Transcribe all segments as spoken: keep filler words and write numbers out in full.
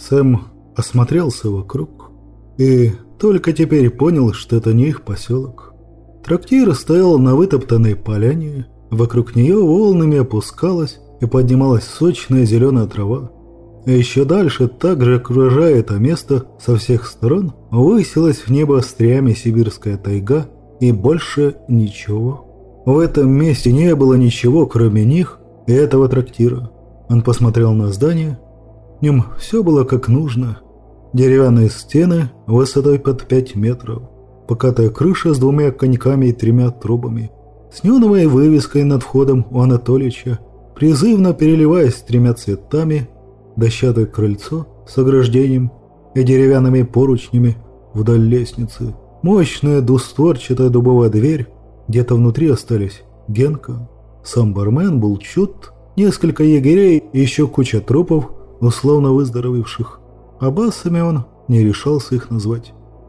Сэм осмотрелся вокруг и только теперь понял, что это не их поселок. Трактир стоял на вытоптанной поляне, вокруг нее волнами опускалась и поднималась сочная зеленая трава. А еще дальше, также окружая это место со всех сторон, высилась в небо остриями сибирская тайга, и больше ничего. В этом месте не было ничего, кроме них и этого трактира. Он посмотрел на здание. В нем все было как нужно. Деревянные стены высотой под пять метров, покатая крыша с двумя коньками и тремя трубами, с неоновой вывеской над входом у Анатолича, призывно переливаясь тремя цветами, дощатое крыльцо с ограждением и деревянными поручнями вдоль лестницы, мощная двустворчатая дубовая дверь, где-то внутри остались Генка, сам бармен был чут, несколько егерей и еще куча трупов, условно выздоровевших, а басами он не решался их назвать.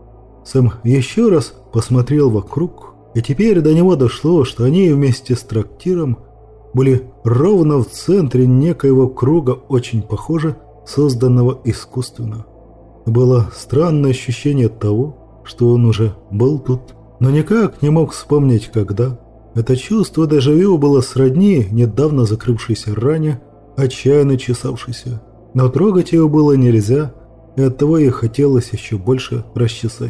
Сэм еще раз посмотрел вокруг, и теперь до него дошло, что они вместе с трактиром были ровно в центре некоего круга, очень похоже, созданного искусственно. Было странное ощущение того, что он уже был тут, но никак не мог вспомнить, когда. Это чувство дежавю было сродни недавно закрывшейся ране, отчаянно чесавшейся. Но трогать его было нельзя, и оттого ей хотелось еще больше расчесать.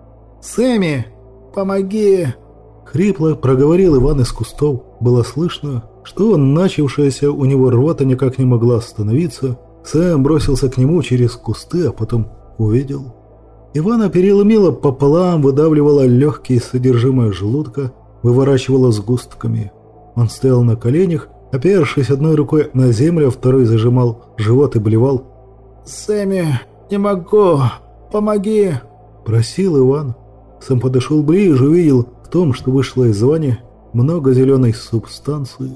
«Сэмми, помоги!» Хрипло проговорил Иван из кустов. Было слышно, что начавшаяся у него рвота никак не могла остановиться. Сэм бросился к нему через кусты, а потом увидел. Ивана переломило пополам, выдавливало легкие содержимое желудка, выворачивало сгустками. Он стоял на коленях, опершись одной рукой на землю, а второй зажимал живот и блевал. «Сэмми, не могу, помоги!» Просил Иван. Сэм подошел ближе, увидел в том, что вышло из Вани, много зеленой субстанции.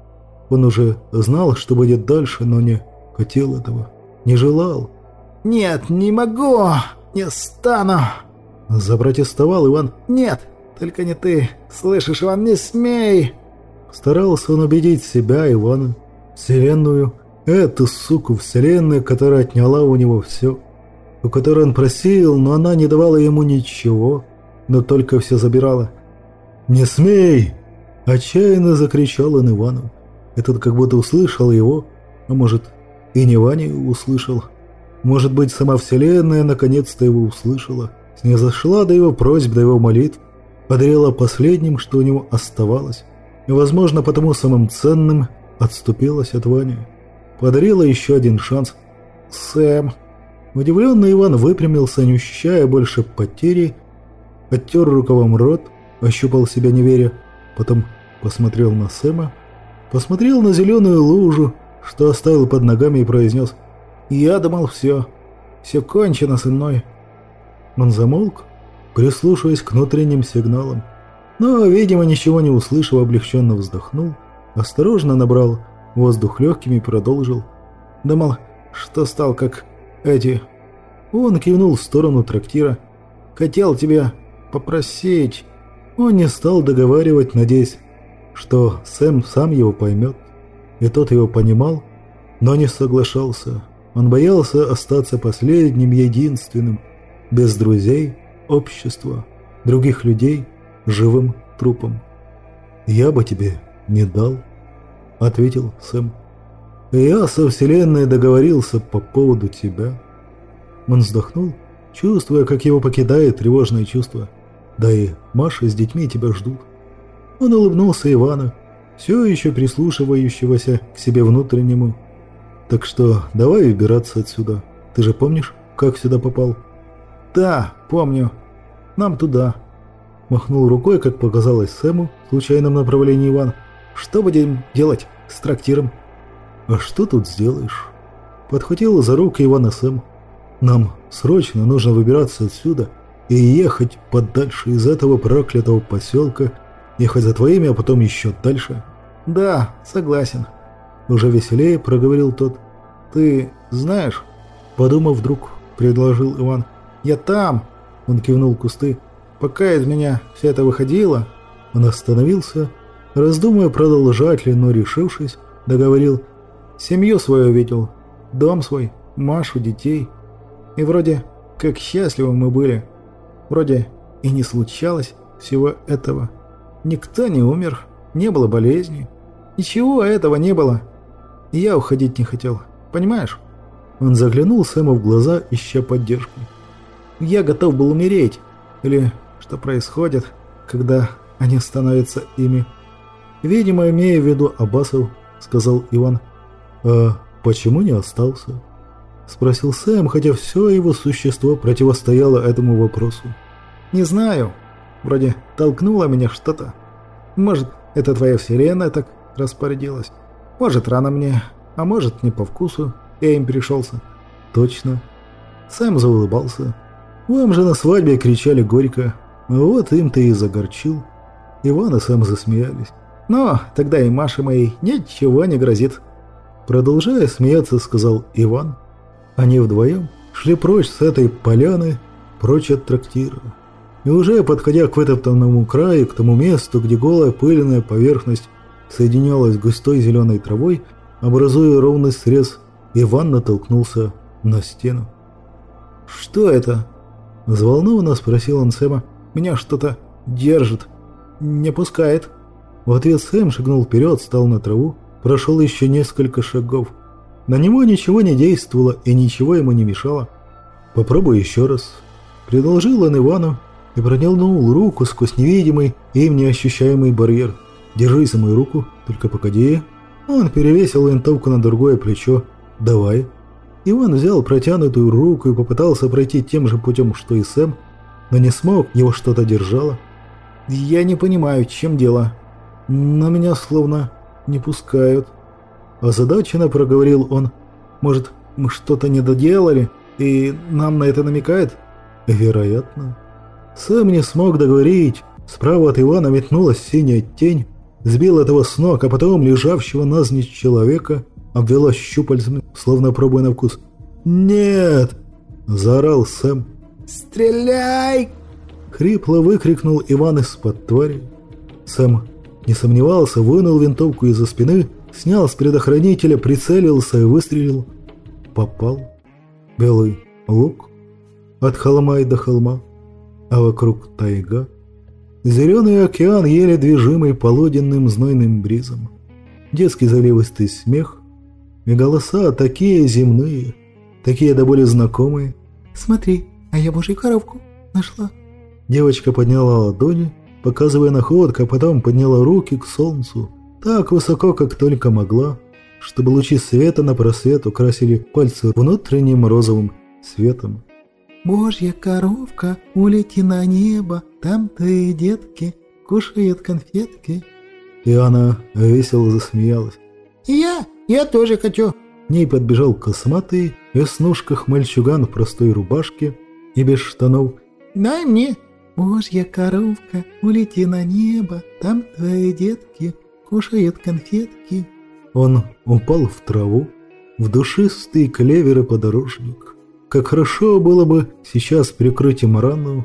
Он уже знал, что будет дальше, но не хотел этого, не желал. «Нет, не могу, не стану!» Запротестовал Иван. «Нет, только не ты, слышишь, Иван, не смей!» Старался он убедить себя, Ивана, вселенную, эту суку вселенную, которая отняла у него все, у которой он просил, но она не давала ему ничего, но только все забирала. «Не смей!» – отчаянно закричал он Ивану. Этот как будто услышал его, а может и не Ваня услышал. Может быть, сама вселенная наконец-то его услышала, снизошла до его просьб, до его молитв, подарила последним, что у него оставалось, и, возможно, потому самым ценным отступилась от Вани. Подарила еще один шанс. «Сэм!» Удивленный Иван выпрямился, не ощущая больше потери, оттер рукавом рот, ощупал себя не веря, потом посмотрел на Сэма, посмотрел на зеленую лужу, что оставил под ногами, и произнес: «Я думал, все, все кончено со мной». Он замолк, прислушиваясь к внутренним сигналам, но, видимо, ничего не услышав, облегченно вздохнул, осторожно набрал воздух легкими и продолжил. «Думал, что стал как эти...» Он кивнул в сторону трактира. «Хотел тебя попросить...» Он не стал договаривать, надеясь, что Сэм сам его поймет. И тот его понимал, но не соглашался. Он боялся остаться последним, единственным, без друзей, общества, других людей, живым трупом. «Я бы тебе не дал», — ответил Сэм. «Я со вселенной договорился по поводу тебя». Он вздохнул, чувствуя, как его покидает тревожное чувство. «Да и Маша с детьми тебя ждут». Он улыбнулся Ивану, все еще прислушивающегося к себе внутреннему. «Так что давай выбираться отсюда. Ты же помнишь, как сюда попал?» «Да, помню. Нам туда». Махнул рукой, как показалось Сэму, в случайном направлении Иван. «Что будем делать с трактиром?» «А что тут сделаешь?» Подхватил за руку Ивана Сэм. «Нам срочно нужно выбираться отсюда и ехать подальше из этого проклятого поселка, ехать за твоими, а потом еще дальше». «Да, согласен», — уже веселее проговорил тот. «Ты знаешь...» — подумав вдруг, предложил Иван. «Я там!» — он кивнул кусты. «Пока из меня все это выходило...» Он остановился, раздумывая, продолжать ли, но решившись, договорил. «Семью свою видел, дом свой, Машу, детей. И вроде как счастливы мы были. Вроде и не случалось всего этого. Никто не умер, не было болезни. Ничего этого не было. И я уходить не хотел, понимаешь? Он заглянул Сэму в глаза, ища поддержку. Я готов был умереть. Или что происходит, когда они становятся ими. Видимо, имея в виду Аббасов, сказал Иван. А почему не остался? Спросил Сэм, хотя все его существо противостояло этому вопросу. Не знаю. Вроде толкнуло меня что-то. Может, это твоя вселенная так распорядилась. Может, рано мне, а может, не по вкусу. Я им пришелся. Точно. Сэм заулыбался. Вам же на свадьбе кричали горько. Вот им-то и загорчил. Иван и Сэм засмеялись. Но тогда и Маше моей ничего не грозит. Продолжая смеяться, сказал Иван. Они вдвоем шли прочь с этой поляны, прочь от трактира. И уже подходя к вытоптанному краю, к тому месту, где голая пыльная поверхность соединялась с густой зеленой травой, образуя ровный срез, Иван натолкнулся на стену. «Что это?» – взволнованно спросил он Сэма. «Меня что-то держит, не пускает». В ответ Сэм шагнул вперед, встал на траву, прошел еще несколько шагов. На него ничего не действовало и ничего ему не мешало. «Попробуй еще раз», – предложил он Ивану и протянул руку сквозь невидимый им неощущаемый барьер. «Держись за мою руку, только погоди». Он перевесил винтовку на другое плечо. «Давай». Иван взял протянутую руку и попытался пройти тем же путем, что и Сэм, но не смог, его что-то держало. «Я не понимаю, в чем дело. Но меня словно не пускают». Озадаченно проговорил он. «Может, мы что-то не доделали, и нам на это намекает?» «Вероятно». Сэм не смог договорить. Справа от Ивана метнулась синяя тень, сбила этого с ног, а потом лежавшего навзничь человека обвела щупальцами, словно пробуя на вкус. «Нет!» – заорал Сэм. «Стреляй!» – хрипло выкрикнул Иван из-под твари. Сэм не сомневался, вынул винтовку из-за спины, снял с предохранителя, прицелился и выстрелил. Попал. Белый лук. От холма и до холма. А вокруг тайга. Зеленый океан, еле движимый полуденным знойным бризом. Детский заливистый смех. И голоса такие земные, такие до боли знакомые. «Смотри, а я божью коровку нашла». Девочка подняла ладони, показывая находку, а потом подняла руки к солнцу, так высоко, как только могла, чтобы лучи света на просвет украсили пальцы внутренним розовым светом. «Божья коровка, улети на небо, там твои детки кушают конфетки». И она весело засмеялась. «Я, я тоже хочу». К ней подбежал косматый, в веснушках мальчуган в простой рубашке и без штанов. «Дай мне». «Божья коровка, улети на небо, там твои детки кушают конфетки». Он упал в траву, в душистый клевер и подорожник. Как хорошо было бы сейчас прикрыть им рану,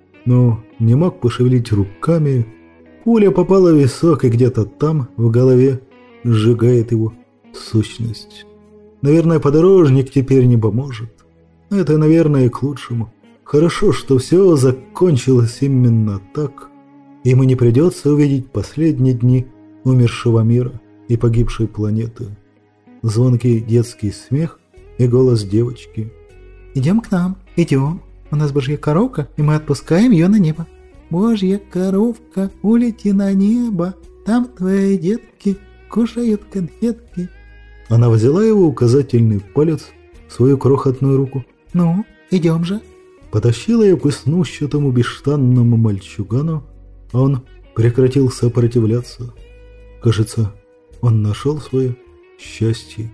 но не мог пошевелить руками. Пуля попала в висок и где-то там, в голове, сжигает его сущность. Наверное, подорожник теперь не поможет. Это, наверное, и к лучшему. Хорошо, что все закончилось именно так. Ему не придется увидеть последние дни умершего мира и погибшей планеты. Звонкий детский смех и голос девочки. «Идем к нам, идем. У нас божья коровка, и мы отпускаем ее на небо. Божья коровка, улети на небо, там твои детки кушают конфетки». Она взяла его указательный палец в свою крохотную руку. «Ну, идем же». Потащила ее к веснущатому бесштанному мальчугану, а он прекратил сопротивляться. Кажется, он нашел свое счастье.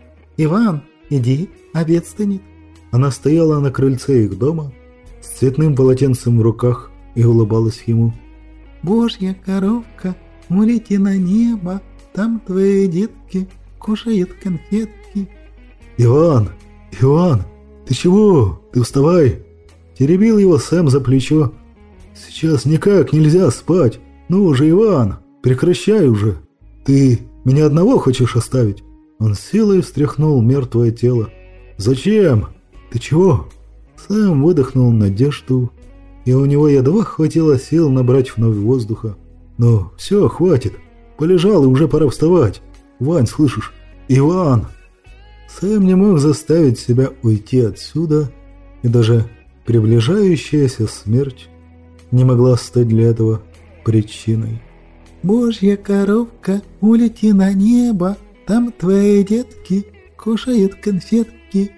«Иван, иди, обед стынет». Она стояла на крыльце их дома с цветным полотенцем в руках и улыбалась ему. «Божья коровка, улети на небо, там твои детки кушают конфетки». «Иван, Иван, ты чего? Ты вставай!» Теребил его Сэм за плечо. «Сейчас никак нельзя спать. Ну уже, Иван, прекращай уже. Ты меня одного хочешь оставить?» Он силой встряхнул мертвое тело. «Зачем? Ты чего?» Сэм выдохнул надежду, и у него едва хватило сил набрать вновь воздуха. «Ну, все, хватит. Полежал, и уже пора вставать. Вань, слышишь? Иван!» Сэм не мог заставить себя уйти отсюда, и даже приближающаяся смерть не могла стать для этого причиной. «Божья коровка, улети на небо, там твои детки кушают конфетки».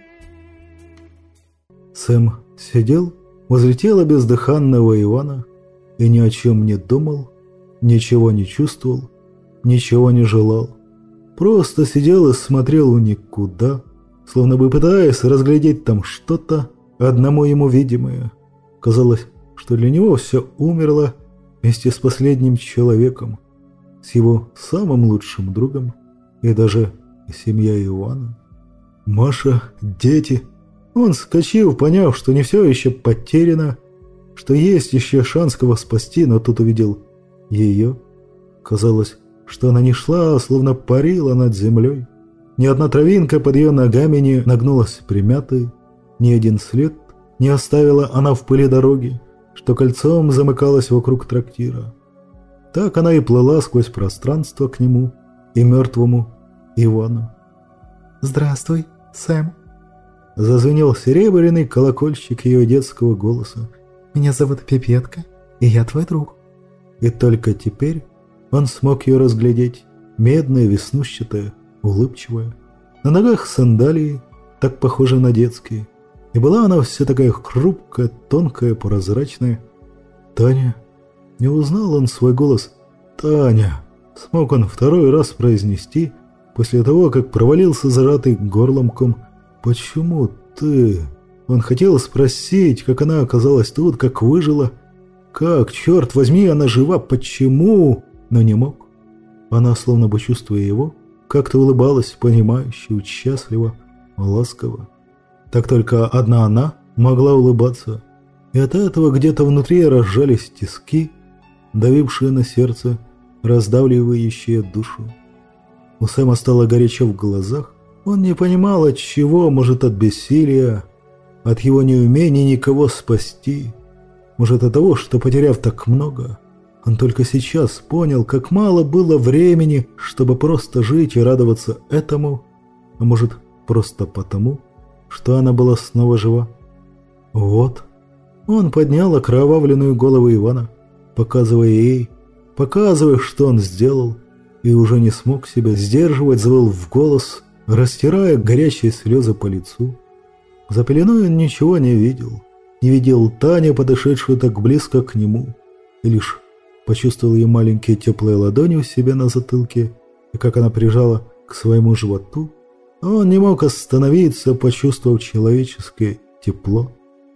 Сэм сидел возле тела бездыханного Ивана и ни о чем не думал, ничего не чувствовал, ничего не желал. Просто сидел и смотрел в никуда, словно бы пытаясь разглядеть там что-то, одному ему видимое. Казалось, что для него все умерло вместе с последним человеком, с его самым лучшим другом и даже семья Ивана. Маша, дети. Он вскочил, поняв, что не все еще потеряно, что есть еще шанс кого спасти, но тут увидел ее. Казалось, что она не шла, а словно парила над землей. Ни одна травинка под ее ногами не нагнулась примятой, ни один след не оставила она в пыли дороги, что кольцом замыкалась вокруг трактира. Так она и плыла сквозь пространство к нему и мертвому Ивану. «Здравствуй, Сэм», — зазвенел серебряный колокольчик ее детского голоса. «Меня зовут Пипетка, и я твой друг». И только теперь он смог ее разглядеть, медная, веснущатая, улыбчивая. На ногах сандалии, так похожие на детские. И была она вся такая хрупкая, тонкая, прозрачная. «Таня?» Не узнал он свой голос. «Таня!» Смог он второй раз произнести, после того, как провалился зажатый горлом ком. «Почему ты?» Он хотел спросить, как она оказалась тут, как выжила. Как, черт возьми, она жива? Почему? Но не мог. Она, словно бы чувствуя его, как-то улыбалась, понимающе, участливо, ласково. Так только одна она могла улыбаться. И от этого где-то внутри разжались тиски, давившие на сердце, раздавливающие душу. У Сэма стало горячо в глазах. Он не понимал, от чего, может, от бессилия, от его неумения никого спасти. Может, от того, что, потеряв так много, он только сейчас понял, как мало было времени, чтобы просто жить и радоваться этому, а может, просто потому, что она была снова жива. Вот. Он поднял окровавленную голову Ивана, показывая ей, показывая, что он сделал, и уже не смог себя сдерживать, завыл в голос, растирая горячие слезы по лицу. За пеленой он ничего не видел. Не видел Таню, подошедшую так близко к нему, и лишь почувствовал ее маленькие теплые ладони у себя на затылке, и как она прижала к своему животу. Он не мог остановиться, почувствовав человеческое тепло.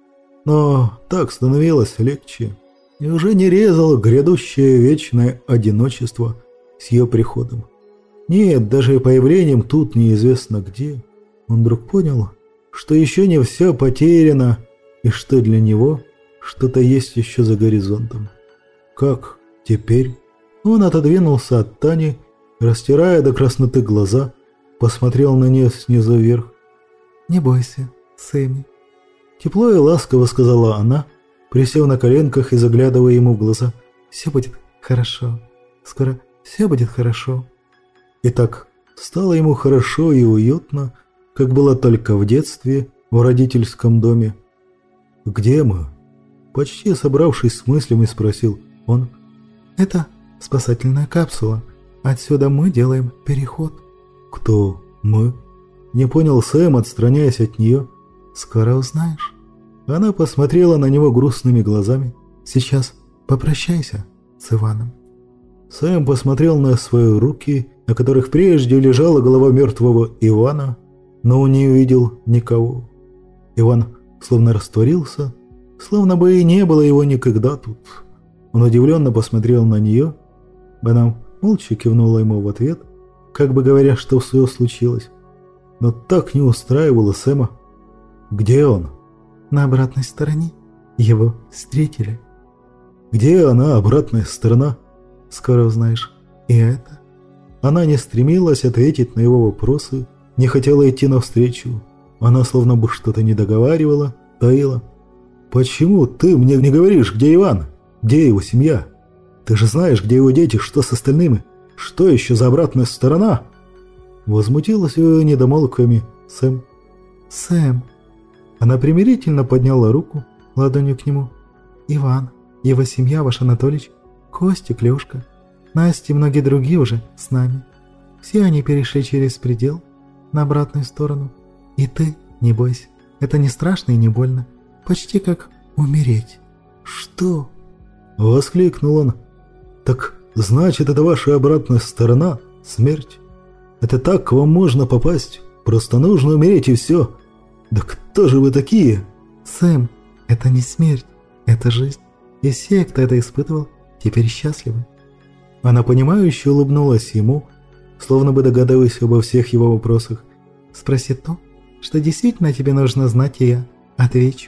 Но так становилось легче, и уже не резало грядущее вечное одиночество с ее приходом. Нет, даже и появлением тут неизвестно где. Он вдруг понял, что еще не все потеряно, и что для него что-то есть еще за горизонтом. Как теперь? Он отодвинулся от Тани, растирая до красноты глаза, посмотрел на нее снизу вверх. «Не бойся, Сэмми», — тепло и ласково сказала она, присев на коленках и заглядывая ему в глаза. «Все будет хорошо. Скоро все будет хорошо». И так стало ему хорошо и уютно, как было только в детстве в родительском доме. «Где мы?» Почти собравшись с мыслями, спросил он. «Это спасательная капсула. Отсюда мы делаем переход». «Кто мы?» Не понял Сэм, отстраняясь от нее. «Скоро узнаешь». Она посмотрела на него грустными глазами. «Сейчас попрощайся с Иваном». Сэм посмотрел на свои руки, на которых прежде лежала голова мертвого Ивана, но он не увидел никого. Иван словно растворился, словно бы и не было его никогда тут. Он удивленно посмотрел на нее. Она молча кивнула ему в ответ, как бы говоря, что все случилось. Но так не устраивало Сэма. «Где он?» «На обратной стороне. Его встретили». «Где она, обратная сторона?» «Скоро узнаешь и это». Она не стремилась ответить на его вопросы, не хотела идти навстречу. Она словно бы что-то не договаривала, Таила, почему ты мне не говоришь, где Иван? Где его семья? Ты же знаешь, где его дети, что с остальными? Что еще за обратная сторона?» Возмутилась ее недомолвками Сэм. «Сэм». Она примирительно подняла руку ладонью к нему. «Иван, его семья, ваш Анатолич, Костик, Лешка, Настя и многие другие уже с нами. Все они перешли через предел на обратную сторону. И ты, не бойся, это не страшно и не больно. Почти как умереть». «Что?» — воскликнул он. «Так значит, это ваша обратная сторона — смерть? Это так к вам можно попасть? Просто нужно умереть и все. Да кто же вы такие?» «Сэм, это не смерть, это жизнь. И все, кто это испытывал, теперь счастливы». Она понимающе улыбнулась ему, словно бы догадываясь обо всех его вопросах. «Спроси то, что действительно тебе нужно знать, и я отвечу».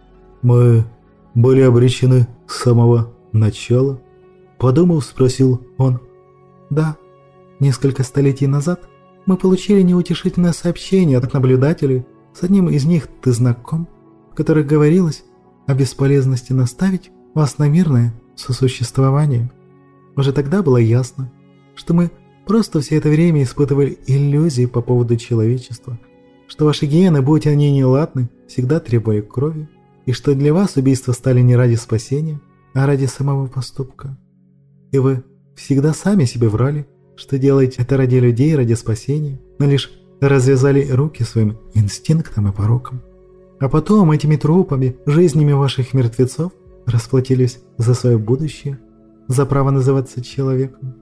«Мы были обречены с самого начала?» Подумав, спросил он. «Да. Несколько столетий назад мы получили неутешительное сообщение от наблюдателей. С одним из них ты знаком, в которых говорилось о бесполезности наставить вас на мирное сосуществование. Уже тогда было ясно, что мы просто все это время испытывали иллюзии по поводу человечества, что ваши гены, будь они неладны, всегда требовали крови, и что для вас убийства стали не ради спасения, а ради самого поступка. И вы всегда сами себе врали, что делаете это ради людей, ради спасения, но лишь развязали руки своим инстинктам и порокам. А потом этими трупами, жизнями ваших мертвецов расплатились за свое будущее, за право называться человеком».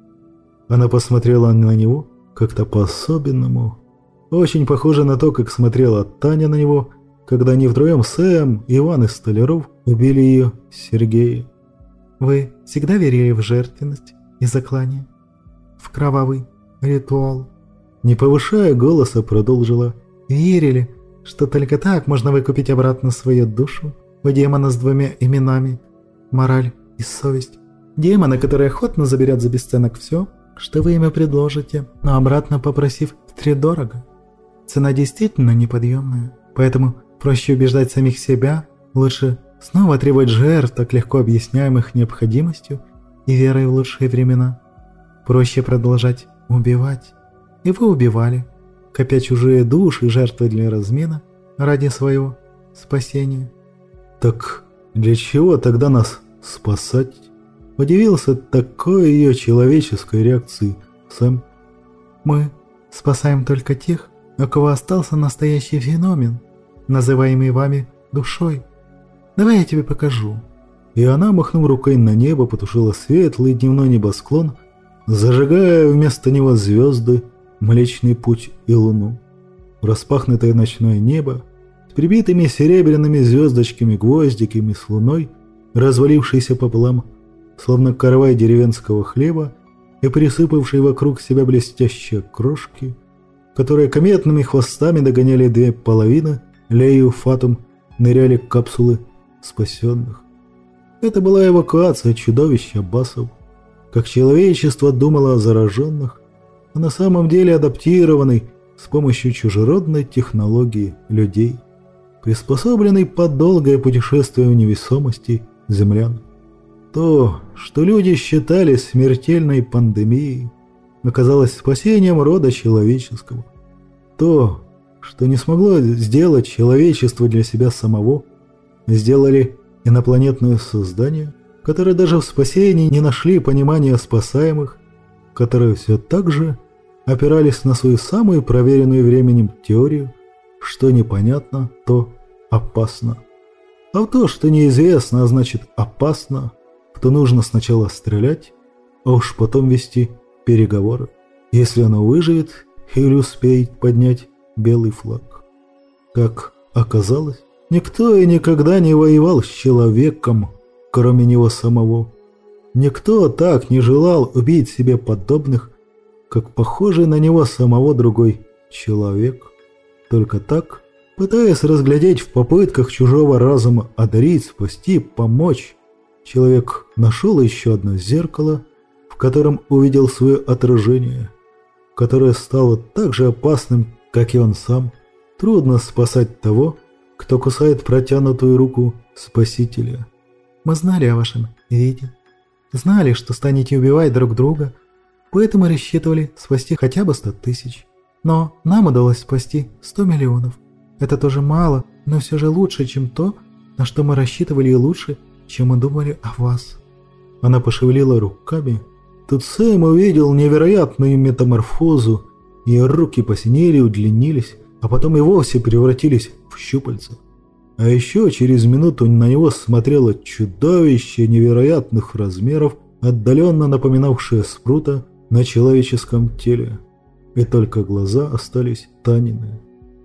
Она посмотрела на него как-то по-особенному. Очень похоже на то, как смотрела Таня на него, когда они втроем, Сэм, Иван и Столяров, убили ее Сергея. «Вы всегда верили в жертвенность и заклание, в кровавый ритуал?» Не повышая голоса, продолжила. «Верили, что только так можно выкупить обратно свою душу у демона с двумя именами – мораль и совесть. Демона, который охотно заберет за бесценок все, что вы ему предложите, но обратно попросив втридорого. Цена действительно неподъемная, поэтому проще убеждать самих себя, лучше снова требовать жертв, так легко объясняемых необходимостью и верой в лучшие времена. Проще продолжать убивать. И вы убивали, копя чужие души, жертвы для размена ради своего спасения». «Так для чего тогда нас спасать?» Удивился такой ее человеческой реакции Сэм. «Мы спасаем только тех, у кого остался настоящий феномен, называемый вами душой. Давай я тебе покажу». И она, махнув рукой на небо, потушила светлый дневной небосклон, зажигая вместо него звезды, Млечный Путь и Луну. Распахнутое ночное небо с прибитыми серебряными звездочками, гвоздиками с луной, развалившейся пополам, словно каравай деревенского хлеба, и присыпавший вокруг себя блестящие крошки, которые кометными хвостами догоняли две половины, Лею, Фатум, ныряли капсулы спасенных. Это была эвакуация чудовища Басов. Как человечество думало о зараженных, а на самом деле адаптированный с помощью чужеродной технологии людей, приспособленный под долгое путешествие в невесомости землян. То, что люди считали смертельной пандемией, оказалось спасением рода человеческого. То, что не смогло сделать человечество для себя самого, сделали инопланетные создания, которые даже в спасении не нашли понимания спасаемых, которые все так же опирались на свою самую проверенную временем теорию, что непонятно, то опасно. А в то, что неизвестно, а значит опасно, то нужно сначала стрелять, а уж потом вести переговоры, если оно выживет или успеет поднять белый флаг. Как оказалось, никто и никогда не воевал с человеком, кроме него самого. Никто так не желал убить себе подобных, как похожий на него самого другой человек. Только так, пытаясь разглядеть в попытках чужого разума одарить, спасти, помочь, человек нашел еще одно зеркало, в котором увидел свое отражение, которое стало так же опасным, как и он сам. Трудно спасать того, кто кусает протянутую руку Спасителя. Мы знали о вашем виде, знали, что станете убивать друг друга, поэтому рассчитывали спасти хотя бы сто тысяч. Но нам удалось спасти сто миллионов. Это тоже мало, но все же лучше, чем то, на что мы рассчитывали, и лучше, чем мы думали о вас». Она пошевелила руками. Тут Сэм увидел невероятную метаморфозу. Ее руки посинели, удлинились, а потом и вовсе превратились в щупальца. А еще через минуту на него смотрело чудовище невероятных размеров, отдаленно напоминавшее спрута на человеческом теле. И только глаза остались Танины.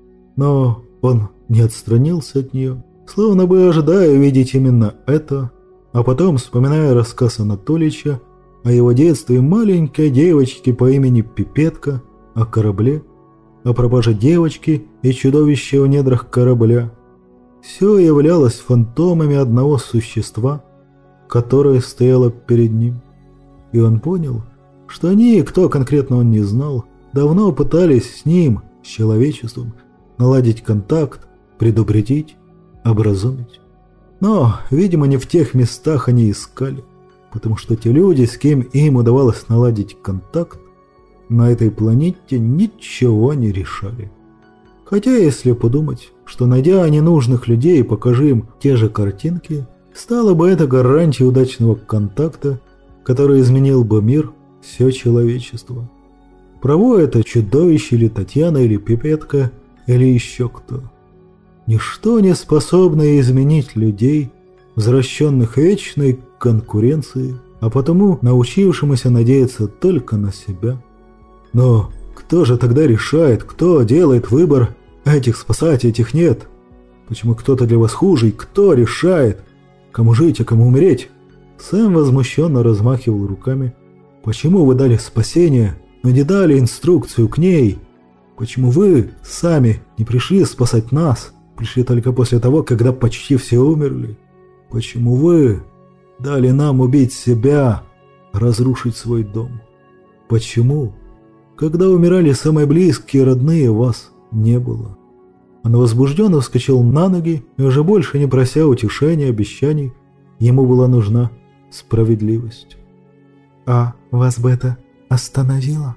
Но он не отстранился от нее, словно бы ожидая увидеть именно это, а потом, вспоминая рассказ Анатолича о его детстве маленькой девочки по имени Пипетка, о корабле, о пропаже девочки и чудовище в недрах корабля, все являлось фантомами одного существа, которое стояло перед ним. И он понял, что они, кто конкретно он не знал, давно пытались с ним, с человечеством, наладить контакт, предупредить, образумить. Но, видимо, не в тех местах они искали, потому что те люди, с кем им удавалось наладить контакт, на этой планете ничего не решали. Хотя, если подумать, что найдя ненужных людей, покажи им те же картинки, стало бы это гарантией удачного контакта, который изменил бы мир, все человечество. Право это чудовище или Татьяна, или Пипетка, или еще кто. Ничто не способно изменить людей, возвращенных вечной конкуренции, а потому научившемуся надеяться только на себя. Но кто же тогда решает, кто делает выбор, этих спасать, этих нет? Почему кто-то для вас хуже, кто решает, кому жить, а кому умереть? Сэм возмущенно размахивал руками. Почему вы дали спасение, но не дали инструкцию к ней? Почему вы сами не пришли спасать нас, пришли только после того, когда почти все умерли? Почему вы дали нам убить себя, разрушить свой дом? Почему, когда умирали самые близкие, родные, вас не было? Он возбужденно вскочил на ноги и, уже больше не прося утешения, обещаний, ему была нужна справедливость. «А вас бы это остановило?»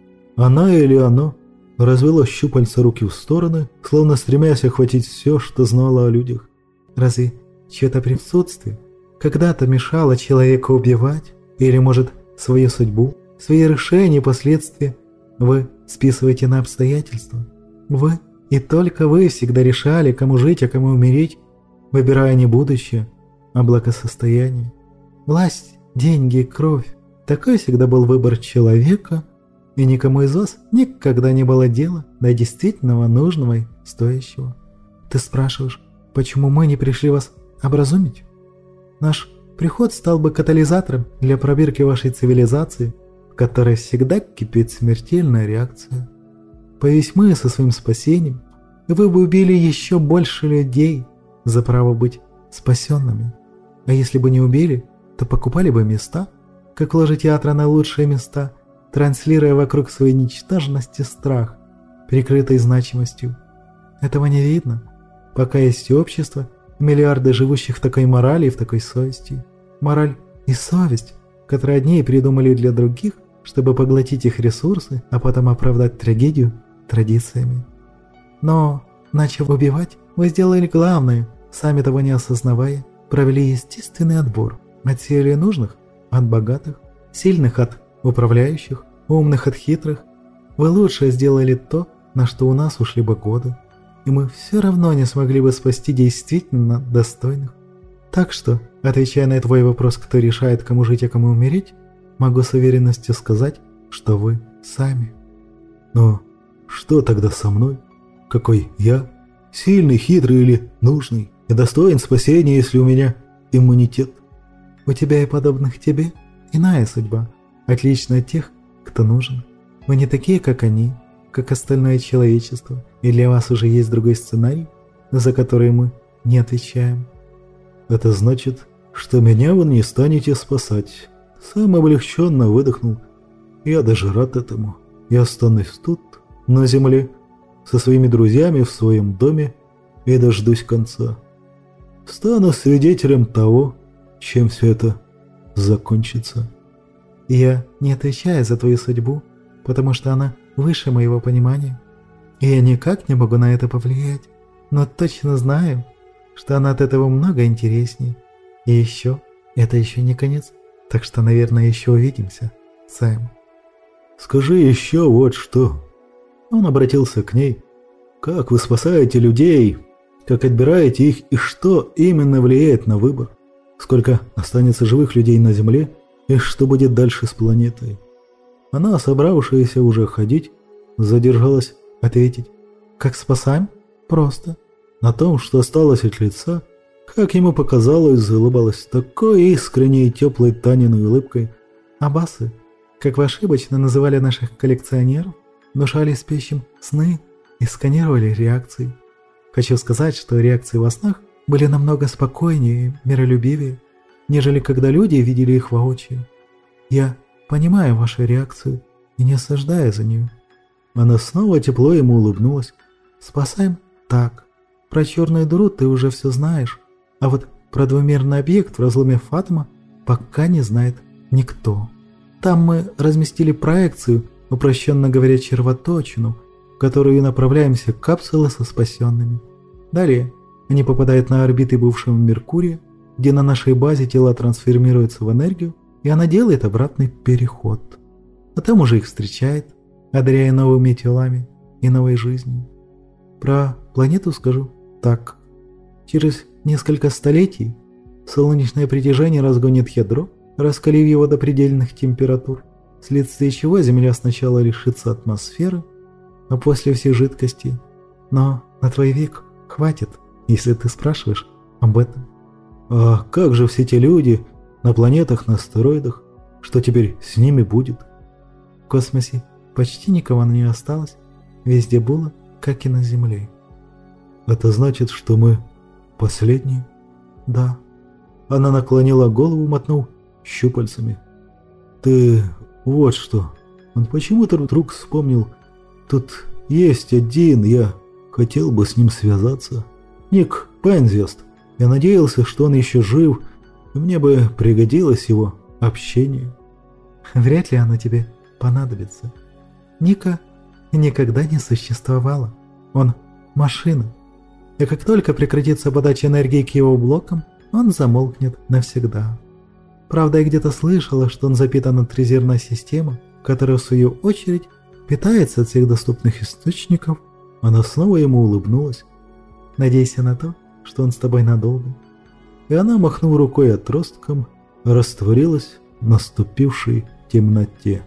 Она или оно развело щупальца руки в стороны, словно стремясь охватить все, что знала о людях. «Разве чье-то присутствие когда-то мешало человеку убивать? Или, может, свою судьбу, свои решения и последствия вы списываете на обстоятельства? Вы и только вы всегда решали, кому жить, а кому умереть, выбирая не будущее, а благосостояние. Власть, деньги и кровь. Такой всегда был выбор человека, и никому из вас никогда не было дела до действительного нужного и стоящего. Ты спрашиваешь, почему мы не пришли вас образумить? Наш приход стал бы катализатором для пробирки вашей цивилизации, в которой всегда кипит смертельная реакция. Появись мы со своим спасением, вы бы убили еще больше людей за право быть спасенными. А если бы не убили, то покупали бы места, как ложи театра на лучшие места, транслируя вокруг своей ничтожности страх, прикрытой значимостью. Этого не видно, пока есть общество, миллиарды живущих в такой морали и в такой совести. Мораль и совесть, которые одни придумали для других, чтобы поглотить их ресурсы, а потом оправдать трагедию традициями. Но, начав убивать, вы сделали главное, сами того не осознавая, провели естественный отбор, отсеяли нужных от богатых, сильных от управляющих, умных от хитрых. Вы лучше сделали то, на что у нас ушли бы годы, и мы все равно не смогли бы спасти действительно достойных. Так что, отвечая на твой вопрос, кто решает, кому жить, а кому умереть, могу с уверенностью сказать, что вы сами. Но что тогда со мной? Какой я? Сильный, хитрый или нужный? Я достоин спасения, если у меня иммунитет? У тебя и подобных тебе иная судьба, отличная от тех, кто нужен. Вы не такие, как они, как остальное человечество, и для вас уже есть другой сценарий, за который мы не отвечаем. Это значит, что меня вы не станете спасать. Сам облегченно выдохнул. Я даже рад этому. Я останусь тут, на земле, со своими друзьями в своем доме, и дождусь конца. Стану свидетелем того, чем все это закончится. Я не отвечаю за твою судьбу, потому что она выше моего понимания. И я никак не могу на это повлиять, но точно знаю, что она от этого много интересней. И еще, это еще не конец, так что, наверное, еще увидимся, Сэм. Скажи еще вот что. Он обратился к ней. Как вы спасаете людей, как отбираете их и что именно влияет на выбор? Сколько останется живых людей на Земле и что будет дальше с планетой? Она, собравшаяся уже ходить, задержалась ответить. Как спасаем? Просто. На том, что осталось от лица, как ему показалось, заулыбалась такой искренней и теплой Таниной улыбкой. Аббасы, как вы ошибочно называли наших коллекционеров, внушали спящим сны и сканировали реакции. Хочу сказать, что реакции во снах были намного спокойнее и миролюбивее, нежели когда люди видели их воочию. Я понимаю вашу реакцию и не осуждаю за нее. Она снова тепло ему улыбнулась. Спасаем так. Про черную дыру ты уже все знаешь, а вот про двумерный объект в разломе Фатома пока не знает никто. Там мы разместили проекцию, упрощенно говоря, червоточину, в которую направляемся капсулы со спасенными. Далее они попадают на орбиты бывшего Меркурия, где на нашей базе тела трансформируются в энергию, и она делает обратный переход. А там уже их встречает, одаряя новыми телами и новой жизнью. Про планету скажу так. Через несколько столетий солнечное притяжение разгонит ядро, раскалив его до предельных температур, вследствие чего Земля сначала лишится атмосферы, а после всей жидкости. Но на твой век хватит, если ты спрашиваешь об этом. А как же все те люди на планетах, на астероидах? Что теперь с ними будет? В космосе почти никого не осталось, везде было, как и на Земле. Это значит, что мы последние? Да. Она наклонила голову, мотнув щупальцами. Ты вот что. Он почему-то вдруг вспомнил. Тут есть один, я хотел бы с ним связаться. Ник Пензест. Я надеялся, что он еще жив, и мне бы пригодилось его общение. Вряд ли оно тебе понадобится. Ника никогда не существовало. Он машина. И как только прекратится подача энергии к его блокам, он замолкнет навсегда. Правда, я где-то слышала, что он запитан от резервной системы, которая в свою очередь питается от всех доступных источников. Она снова ему улыбнулась. Надейся на то, что он с тобой надолго. И она, махнув рукой отростком, растворилась в наступившей темноте.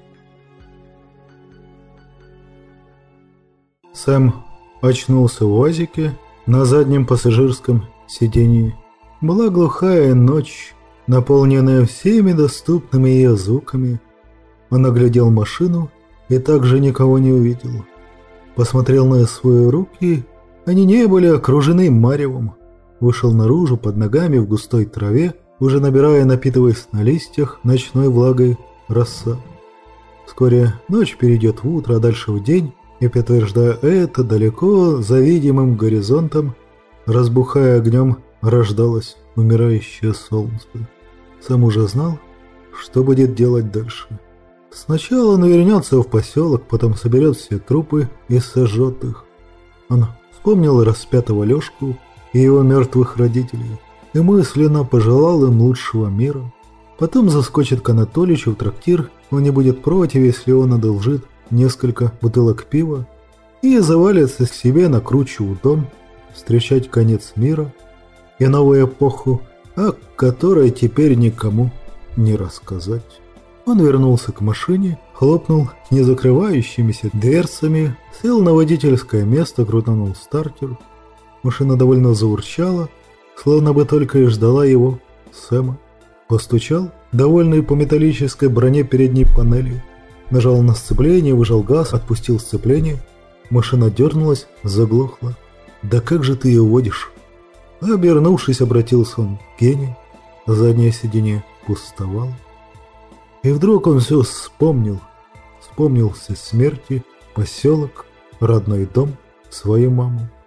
Сэм очнулся в УАЗике на заднем пассажирском сидении. Была глухая ночь, наполненная всеми доступными ее звуками. Он оглядел машину и также никого не увидел. Посмотрел на свои руки, они не были окружены маревом. Вышел наружу под ногами в густой траве, уже набирая, напитываясь на листьях ночной влагой роса. Вскоре ночь перейдет в утро, а дальше в день, и, подтверждая это, далеко за видимым горизонтом, разбухая огнем, рождалось умирающее солнце. Сам уже знал, что будет делать дальше. Сначала он вернется в поселок, потом соберет все трупы и сожжет их. Он вспомнил распятого Лешку и его мертвых родителей и мысленно пожелал им лучшего мира. Потом заскочит к Анатоличу в трактир, он не будет против, если он одолжит несколько бутылок пива, и завалится к себе на кручу в дом, встречать конец мира и новую эпоху, о которой теперь никому не рассказать. Он вернулся к машине, хлопнул незакрывающимися дверцами, сел на водительское место, крутанул стартер. Машина довольно заурчала, словно бы только и ждала его, Сэма. Постучал, довольный по металлической броне передней панели. Нажал на сцепление, выжал газ, отпустил сцепление. Машина дернулась, заглохла. «Да как же ты ее водишь?» Обернувшись, обратился он к Гене. Заднее сиденье пустовало. И вдруг он все вспомнил. Вспомнил все смерти, поселок, родной дом, свою маму.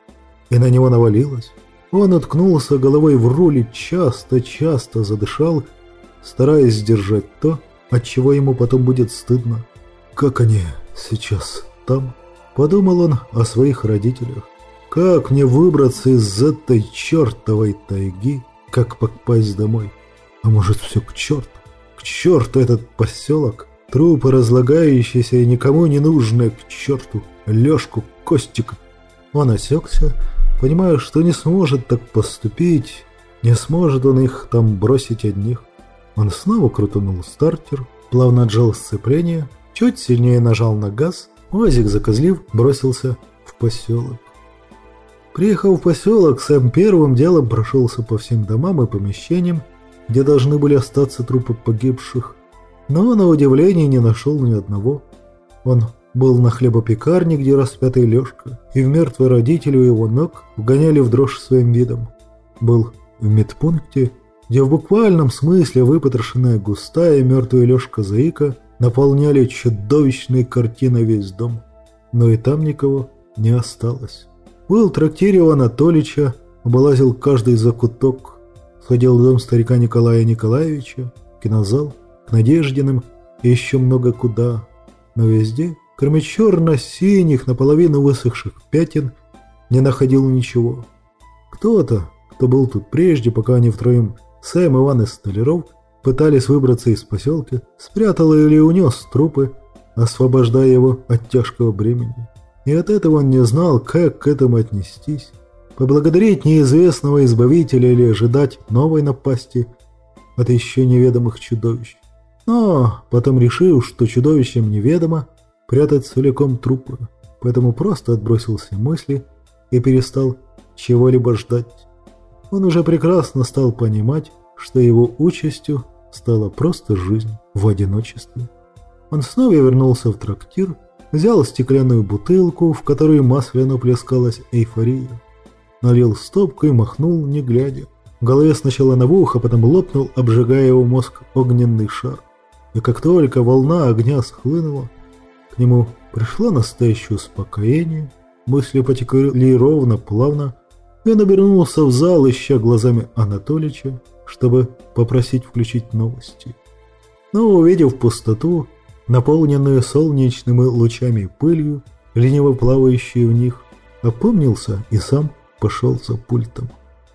и на него навалилась. Он уткнулся головой в руль и часто-часто задышал, стараясь сдержать то, от чего ему потом будет стыдно. «Как они сейчас там?» – подумал он о своих родителях. «Как мне выбраться из этой чертовой тайги? Как попасть домой? А может, все к черту? К черту этот поселок, трупы разлагающиеся и никому не нужные, к черту Лешку, Костика!» Он осекся, понимая, что не сможет так поступить, не сможет он их там бросить одних. Он снова крутанул стартер, плавно отжал сцепление, чуть сильнее нажал на газ, УАЗик, закозлив, бросился в поселок. Приехав в поселок, Сэм первым делом прошелся по всем домам и помещениям, где должны были остаться трупы погибших, но на удивление не нашел ни одного. Он был на хлебопекарне, где распятый Лешка, и в мертвые родители у его ног вгоняли в дрожь своим видом. Был в медпункте, где в буквальном смысле выпотрошенная густая мертвая Лешка-заика наполняли чудовищной картиной весь дом. Но и там никого не осталось. Был в трактире у Анатолича, облазил каждый закуток, сходил в дом старика Николая Николаевича, в кинозал, к Надеждиным и еще много куда. Но везде, кроме черно-синих, наполовину высохших пятен, не находил ничего. Кто-то, кто был тут прежде, пока они втроем, Сэм, Иван и Столяров, пытались выбраться из поселка, спрятал или унес трупы, освобождая его от тяжкого бремени. И от этого он не знал, как к этому отнестись. Поблагодарить неизвестного избавителя или ожидать новой напасти от еще неведомых чудовищ. Но потом решил, что чудовищем неведомо прятать целиком трупы, поэтому просто отбросил все мысли и перестал чего-либо ждать. Он уже прекрасно стал понимать, что его участью стала просто жизнь в одиночестве. Он снова вернулся в трактир, взял стеклянную бутылку, в которой масляно плескалась эйфория, налил стопку и махнул, не глядя. В голове сначала набух, а потом лопнул, обжигая его мозг огненный шар. И как только волна огня схлынула, к нему пришло настоящее успокоение, мысли потекли ровно, плавно, и он обернулся в зал, ища глазами Анатолича, чтобы попросить включить новости. Но, увидев пустоту, наполненную солнечными лучами и пылью, лениво плавающие в них, опомнился и сам пошел за пультом.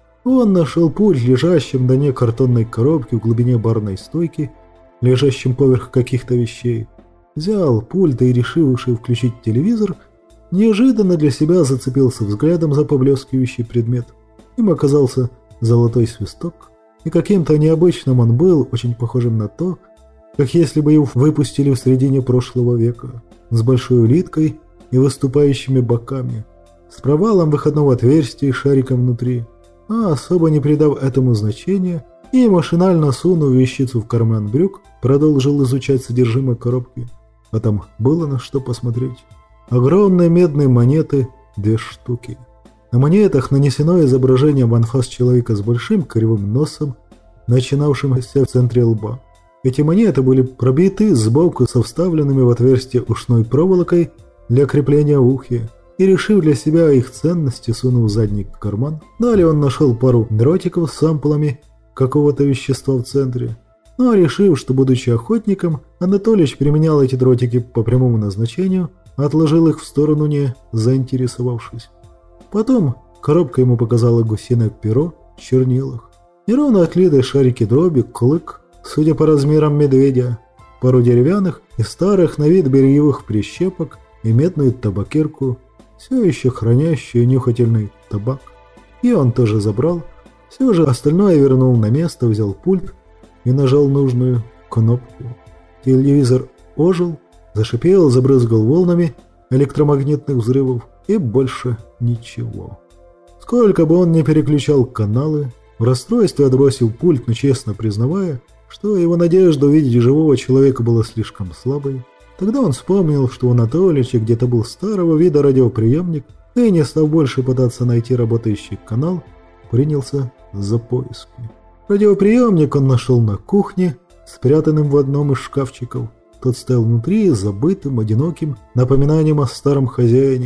Он нашел пульт, лежащим на дне картонной коробки в глубине барной стойки, лежащим поверх каких-то вещей. Взял пульт и, решивший включить телевизор, неожиданно для себя зацепился взглядом за поблескивающий предмет. Им оказался золотой свисток, и каким-то необычным он был, очень похожим на то, как если бы его выпустили в середине прошлого века, с большой улиткой и выступающими боками, с провалом выходного отверстия и шариком внутри. А особо не придав этому значения и машинально сунув вещицу в карман брюк, продолжил изучать содержимое коробки. А там было на что посмотреть. Огромные медные монеты, две штуки. На монетах нанесено изображение в анфас человека с большим кривым носом, начинавшимся в центре лба. Эти монеты были пробиты сбоку со вставленными в отверстие ушной проволокой для крепления в ухе, и, решив для себя их ценности, сунул в задний карман. Далее он нашел пару дротиков с самплами какого-то вещества в центре. Но, решив, что, будучи охотником, Анатолич применял эти дротики по прямому назначению, отложил их в сторону, не заинтересовавшись. Потом коробка ему показала гусиное перо в чернилах, неровно отлитые шарики дроби, клык, судя по размерам медведя, пару деревянных и старых на вид бельевых прищепок и медную табакерку, все еще хранящую нюхательный табак. И он тоже забрал, все же остальное вернул на место, взял пульт и нажал нужную кнопку. Телевизор ожил, зашипел, забрызгал волнами электромагнитных взрывов, и больше ничего. Сколько бы он ни переключал каналы, в расстройстве отбросил пульт, но честно признавая, что его надежда увидеть живого человека была слишком слабой. Тогда он вспомнил, что у Анатолича где-то был старого вида радиоприемник, и, не став больше пытаться найти работающий канал, принялся за поиски. Радиоприемник он нашел на кухне, спрятанным в одном из шкафчиков. Тот стоял внутри, забытым, одиноким, напоминанием о старом хозяине.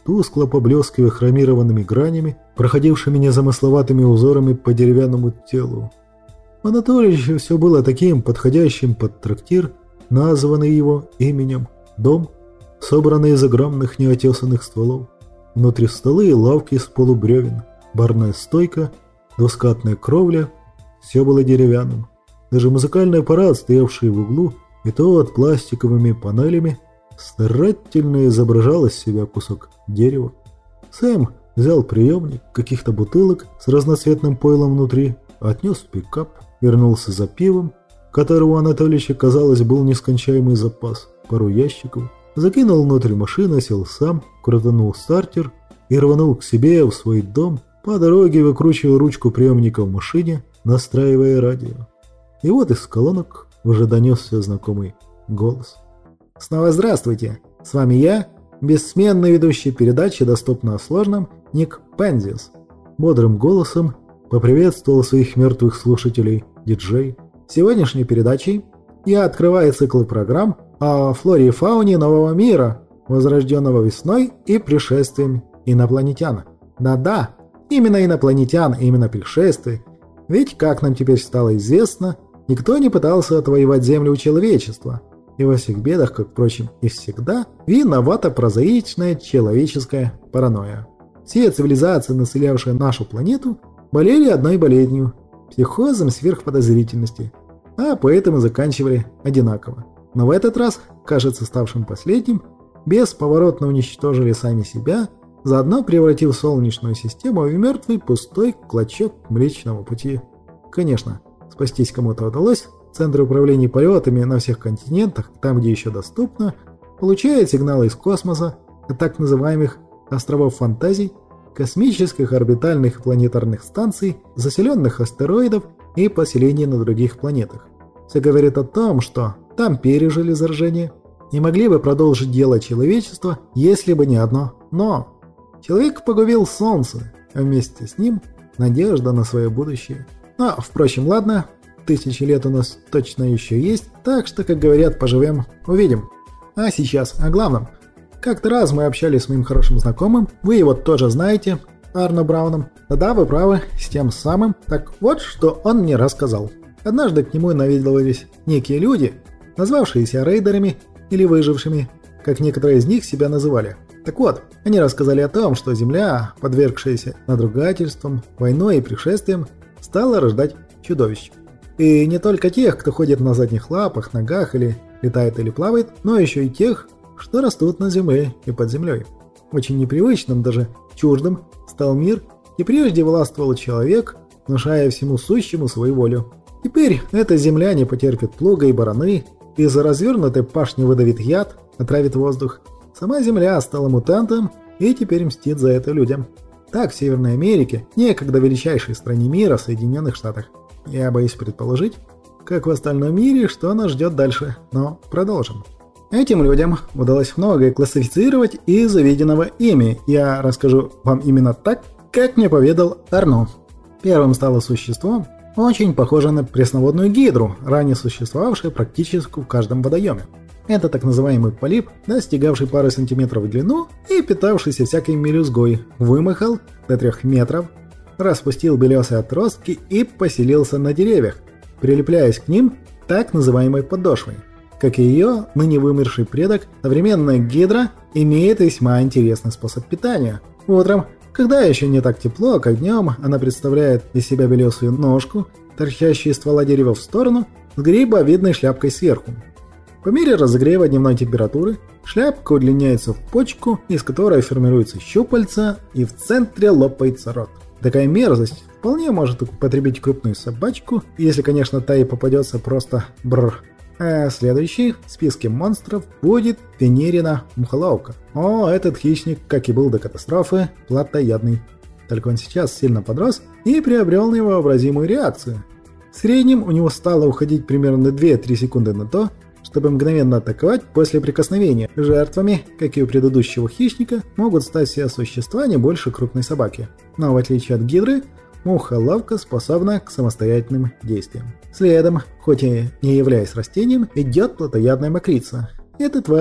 тускло поблескивая хромированными гранями, проходившими незамысловатыми узорами по деревянному телу. В Анатольевиче все было таким подходящим под трактир, названный его именем «Дом», собранный из огромных неотесанных стволов. Внутри столы и лавки из полубревен, барная стойка, двускатная кровля – все было деревянным. Даже музыкальный аппарат, стоявший в углу, и тот пластиковыми панелями, старательно изображал из себя кусок дерева. Сэм взял приемник каких-то бутылок с разноцветным пойлом внутри, отнес в пикап, вернулся за пивом, которого у Анатольевича, казалось, был нескончаемый запас, пару ящиков, закинул внутрь машины, сел сам, крутанул стартер и рванул к себе в свой дом, по дороге выкручивая ручку приемника в машине, настраивая радио. И вот из колонок уже донесся знакомый голос. Снова здравствуйте, с вами я, бессменный ведущий передачи «Доступно о сложном» Ник Пензис. Бодрым голосом поприветствовал своих мертвых слушателей диджей. Сегодняшней передачей я открываю цикл программ о флоре и фауне нового мира, возрожденного весной и пришествием инопланетян. Да-да, именно инопланетян, именно пришествий. Ведь, как нам теперь стало известно, никто не пытался отвоевать землю у человечества. И во всех бедах, как, впрочем, и всегда, виновата прозаичная человеческая паранойя. Все цивилизации, населявшие нашу планету, болели одной болезнью – психозом сверхподозрительности, а поэтому заканчивали одинаково. Но в этот раз, кажется ставшим последним, бесповоротно уничтожили сами себя, заодно превратив Солнечную систему в мертвый пустой клочок Млечного Пути. Конечно, спастись кому-то удалось. Центры управления полетами на всех континентах, там, где еще доступно, получают сигналы из космоса от так называемых островов фантазий, космических орбитальных и планетарных станций, заселенных астероидов и поселений на других планетах. Все говорит о том, что там пережили заражение и могли бы продолжить дело человечества, если бы не одно «но». Человек погубил Солнце, а вместе с ним надежда на свое будущее. Но, впрочем, ладно, тысячи лет у нас точно еще есть, так что, как говорят, поживем, увидим. А сейчас о главном. Как-то раз мы общались с моим хорошим знакомым, вы его тоже знаете, Арно Брауном. Да-да, вы правы, с тем самым. Так вот, что он мне рассказал. Однажды к нему наведывались некие люди, назвавшиеся рейдерами или выжившими, как некоторые из них себя называли. Так вот, они рассказали о том, что Земля, подвергшаяся надругательствам, войной и пришествиям, стала рождать чудовищ. И не только тех, кто ходит на задних лапах, ногах или летает или плавает, но еще и тех, что растут на земле и под землей. Очень непривычным, даже чуждым, стал мир, и прежде властвовал человек, внушая всему сущему свою волю. Теперь эта земля не потерпит плуга и бараны, из развернутой пашни выдавит яд, отравит воздух. Сама земля стала мутантом и теперь мстит за это людям. Так в Северной Америке, некогда величайшей стране мира, Соединенных Штатах. Я боюсь предположить, как в остальном мире, что нас ждет дальше, но продолжим. Этим людям удалось многое классифицировать из увиденного ими. Я расскажу вам именно так, как мне поведал Арно. Первым стало существо, очень похоже на пресноводную гидру, ранее существовавшее практически в каждом водоеме. Это так называемый полип, достигавший пары сантиметров в длину и питавшийся всякой мелюзгой, вымахал до трех метров, распустил белесые отростки и поселился на деревьях, прилепляясь к ним так называемой подошвой. Как и ее ныне вымерший предок, современная гидра имеет весьма интересный способ питания. Утром, когда еще не так тепло, как днем, она представляет из себя белесую ножку, торчащую из ствола дерева в сторону, с грибовидной шляпкой сверху. По мере разогрева дневной температуры шляпка удлиняется в почку, из которой формируются щупальца, и в центре лопается рот. Такая мерзость вполне может употребить крупную собачку, если, конечно, та и попадется просто бррр. А следующий в списке монстров будет Венерина мухоловка. О, этот хищник, как и был до катастрофы, плотоядный. Только он сейчас сильно подрос и приобрел невообразимую реакцию. В среднем у него стало уходить примерно две-три секунды на то, чтобы мгновенно атаковать после прикосновения. Жертвами, как и у предыдущего хищника, могут стать все существа не больше крупной собаки. Но в отличие от гидры, мухоловка способна к самостоятельным действиям. Следом, хоть и не являясь растением, идет плотоядная мокрица. Эта тварь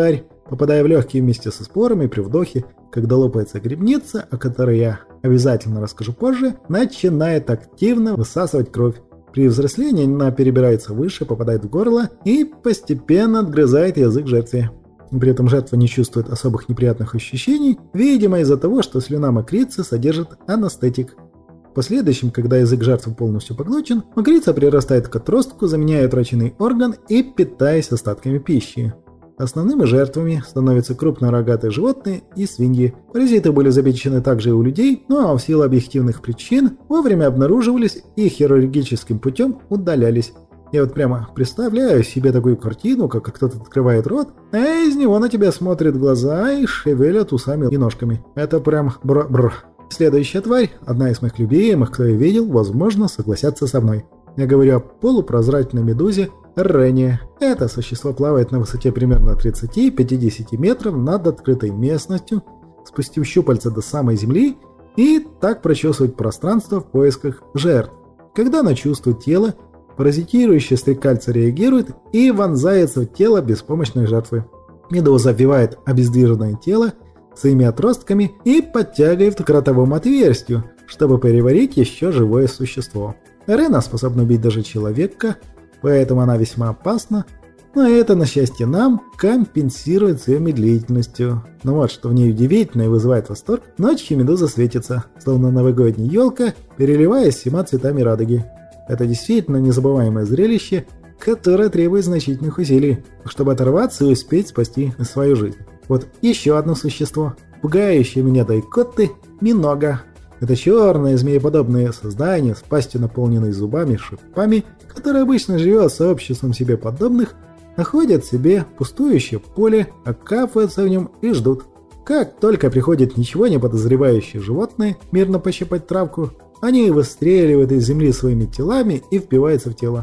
попадая в легкие вместе со спорами при вдохе, когда лопается грибница, о которой я обязательно расскажу позже, начинает активно высасывать кровь. При взрослении она перебирается выше, попадает в горло и постепенно отгрызает язык жертве. При этом жертва не чувствует особых неприятных ощущений, видимо из-за того, что слюна мокрицы содержит анестетик. В последующем, когда язык жертвы полностью поглощен, мокрица прирастает к отростку, заменяя утраченный орган и питаясь остатками пищи. Основными жертвами становятся крупнорогатые животные и свиньи. Паразиты были замечены также и у людей, но в силу объективных причин вовремя обнаруживались и хирургическим путем удалялись. Я вот прямо представляю себе такую картину, как кто-то открывает рот, а из него на тебя смотрят глаза и шевелят усами и ножками. Это прям бр-бр. Следующая тварь, одна из моих любимых, кто я видел, возможно, согласятся со мной. Я говорю о полупрозрачной медузе Рения. Это существо плавает на высоте примерно тридцати-пятидесяти метров над открытой местностью, спустив щупальца до самой земли и так прочесывает пространство в поисках жертв. Когда она чувствует тело, паразитирующая стрекальца реагирует и вонзается в тело беспомощной жертвы. Медуза обвивает обездвиженное тело своими отростками и подтягивает к ротовому отверстию, чтобы переварить еще живое существо. Рена способна убить даже человека, поэтому она весьма опасна, но это, на счастье нам, компенсирует своей медлительностью. Но вот что в ней удивительно и вызывает восторг, ночью медуза светится, словно новогодняя елка, переливаясь всеми цветами радуги. Это действительно незабываемое зрелище, которое требует значительных усилий, чтобы оторваться и успеть спасти свою жизнь. Вот еще одно существо, пугающее меня до икоты – минога. Это черное змееподобное создание с пастью, наполненной зубами, шипами, которое обычно живет сообществом себе подобных, находят себе пустующее поле, окапываются в нем и ждут. Как только приходит ничего не подозревающие животные мирно пощипать травку, они выстреливают из земли своими телами и впиваются в тело.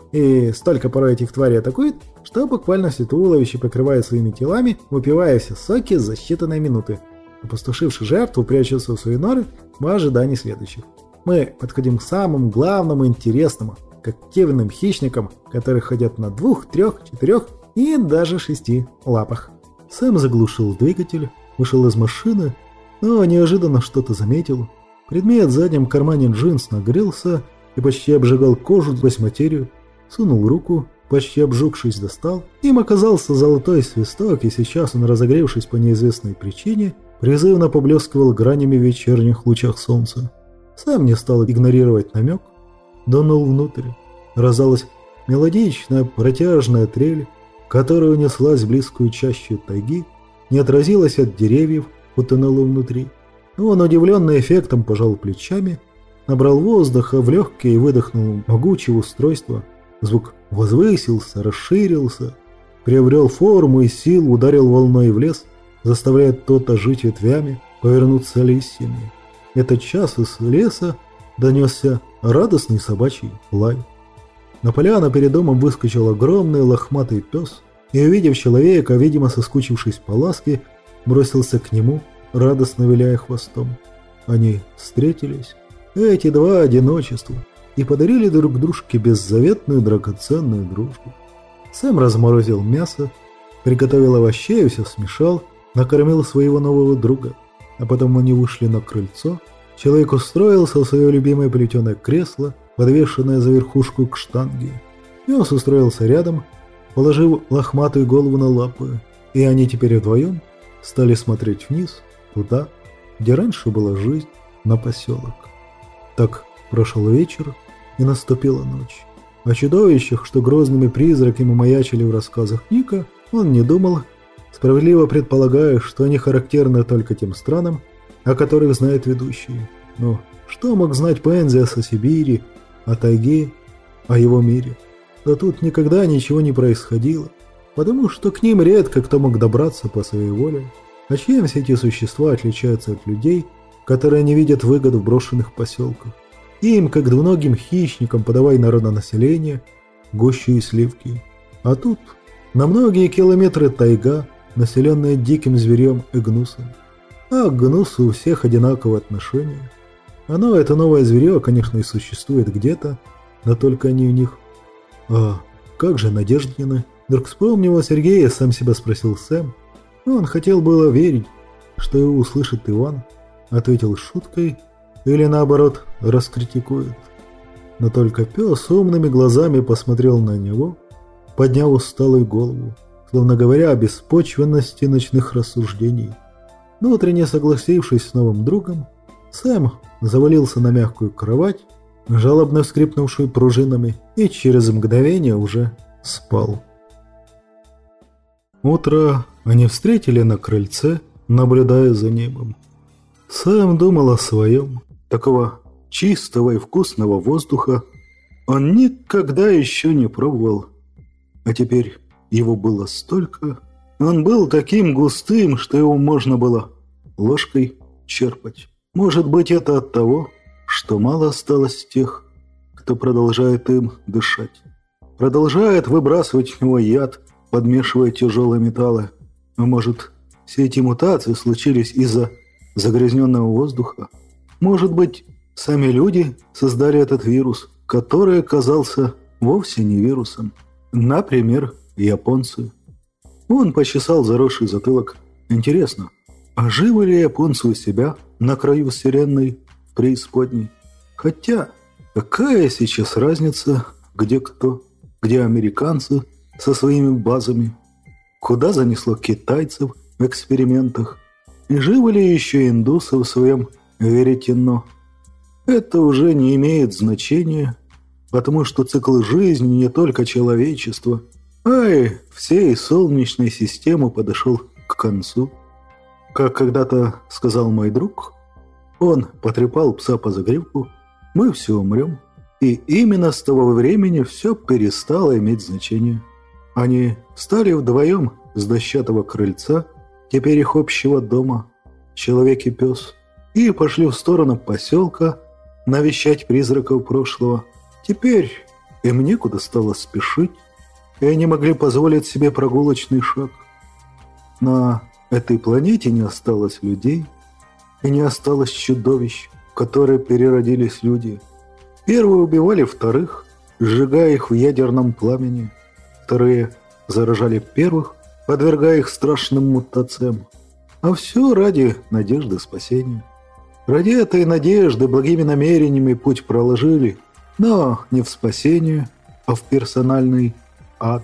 И столько порой этих тварей атакует, что буквально все туловище покрывает своими телами, выпивая все соки за считанные минуты. Опустошивший жертву прячется в свои норы в ожидании следующих. Мы подходим к самому главному и интересному, к активным хищникам, которые ходят на двух, трех, четырех и даже шести лапах. Сэм заглушил двигатель, вышел из машины, но неожиданно что-то заметил. Предмет в заднем кармане джинс нагрелся и почти обжигал кожу сквозь материю. Сунул руку, почти обжегшись, достал. Им оказался золотой свисток, и сейчас он, разогревшись по неизвестной причине, призывно поблескивал гранями в вечерних лучах солнца. Сам не стал игнорировать намек, дунул внутрь. Раздалась мелодичная протяжная трель, которая унеслась в близкую чащу тайги, не отразилась от деревьев, утонула внутри. Он, удивленный эффектом, пожал плечами, набрал воздуха в легкие и выдохнул могучее устройство. Звук возвысился, расширился, приобрел форму и силу, ударил волной в лес, заставляя тот ожить ветвями, повернуться листьями. Этот час из леса донесся радостный собачий лай. На поляну перед домом выскочил огромный лохматый пес и, увидев человека, видимо соскучившись по ласке, бросился к нему, радостно виляя хвостом. Они встретились, эти два одиночества, и подарили друг дружке беззаветную драгоценную дружбу. Сэм разморозил мясо, приготовил овощей и все смешал, накормил своего нового друга. А потом они вышли на крыльцо. Человек устроился в свое любимое плетеное кресло, подвешенное за верхушку к штанге. Пес устроился рядом, положив лохматую голову на лапы, и они теперь вдвоем стали смотреть вниз, туда, где раньше была жизнь, на поселок. Так прошел вечер, и наступила ночь. О чудовищах, что грозными призраками маячили в рассказах Ника, он не думал, справедливо предполагая, что они характерны только тем странам, о которых знает ведущий. Но что мог знать Пензиас о Сибири, о тайге, о его мире? Да тут никогда ничего не происходило, потому что к ним редко кто мог добраться по своей воле. А чем все эти существа отличаются от людей, которые не видят выгод в брошенных поселках? Им, как двуногим хищникам, подавай народонаселение, гущу и сливки. А тут на многие километры тайга, населенная диким зверем и гнусом. А к гнусу у всех одинаковое отношение. Оно, это новое зверье, конечно, и существует где-то, но только не у них. А как же Надеждины? Вдруг вспомнил о Сергее, сам себя спросил Сэм. Он хотел было верить, что его услышит Иван, ответил шуткой или наоборот раскритикует. Но только пес умными глазами посмотрел на него, подняв усталую голову, словно говоря о беспочвенности ночных рассуждений. Внутренне согласившись с новым другом, Сэм завалился на мягкую кровать, жалобно скрипнувшую пружинами, и через мгновение уже спал. Утро они встретили на крыльце, наблюдая за небом. Сэм думал о своем. Такого чистого и вкусного воздуха он никогда еще не пробовал. А теперь его было столько. Он был таким густым, что его можно было ложкой черпать. Может быть, это от того, что мало осталось тех, кто продолжает им дышать. Продолжает выбрасывать в него яд, подмешивая тяжелые металлы. А может, все эти мутации случились из-за загрязненного воздуха? Может быть, сами люди создали этот вирус, который оказался вовсе не вирусом? Например, японцы. Он почесал заросший затылок. Интересно, а живы ли японцы у себя на краю вселенной в преисподней? Хотя, какая сейчас разница, где кто, где американцы со своими базами, куда занесло китайцев в экспериментах, и живы ли еще индусы в своем веретено? Это уже не имеет значения, потому что цикл жизни не только человечества, а и всей Солнечной системы подошел к концу. Как когда-то сказал мой друг, он потрепал пса по загривку, мы все умрем. И именно с того времени все перестало иметь значение. Они встали вдвоем с дощатого крыльца, теперь их общего дома, человек и пес, и пошли в сторону поселка навещать призраков прошлого. Теперь им некуда стало спешить, и они могли позволить себе прогулочный шаг. На этой планете не осталось людей, и не осталось чудовищ, в которые переродились люди. Первые убивали вторых, сжигая их в ядерном пламени. Вторые заражали первых, подвергая их страшным мутациям. А все ради надежды спасения. Ради этой надежды благими намерениями путь проложили, но не в спасение, а в персональный ад.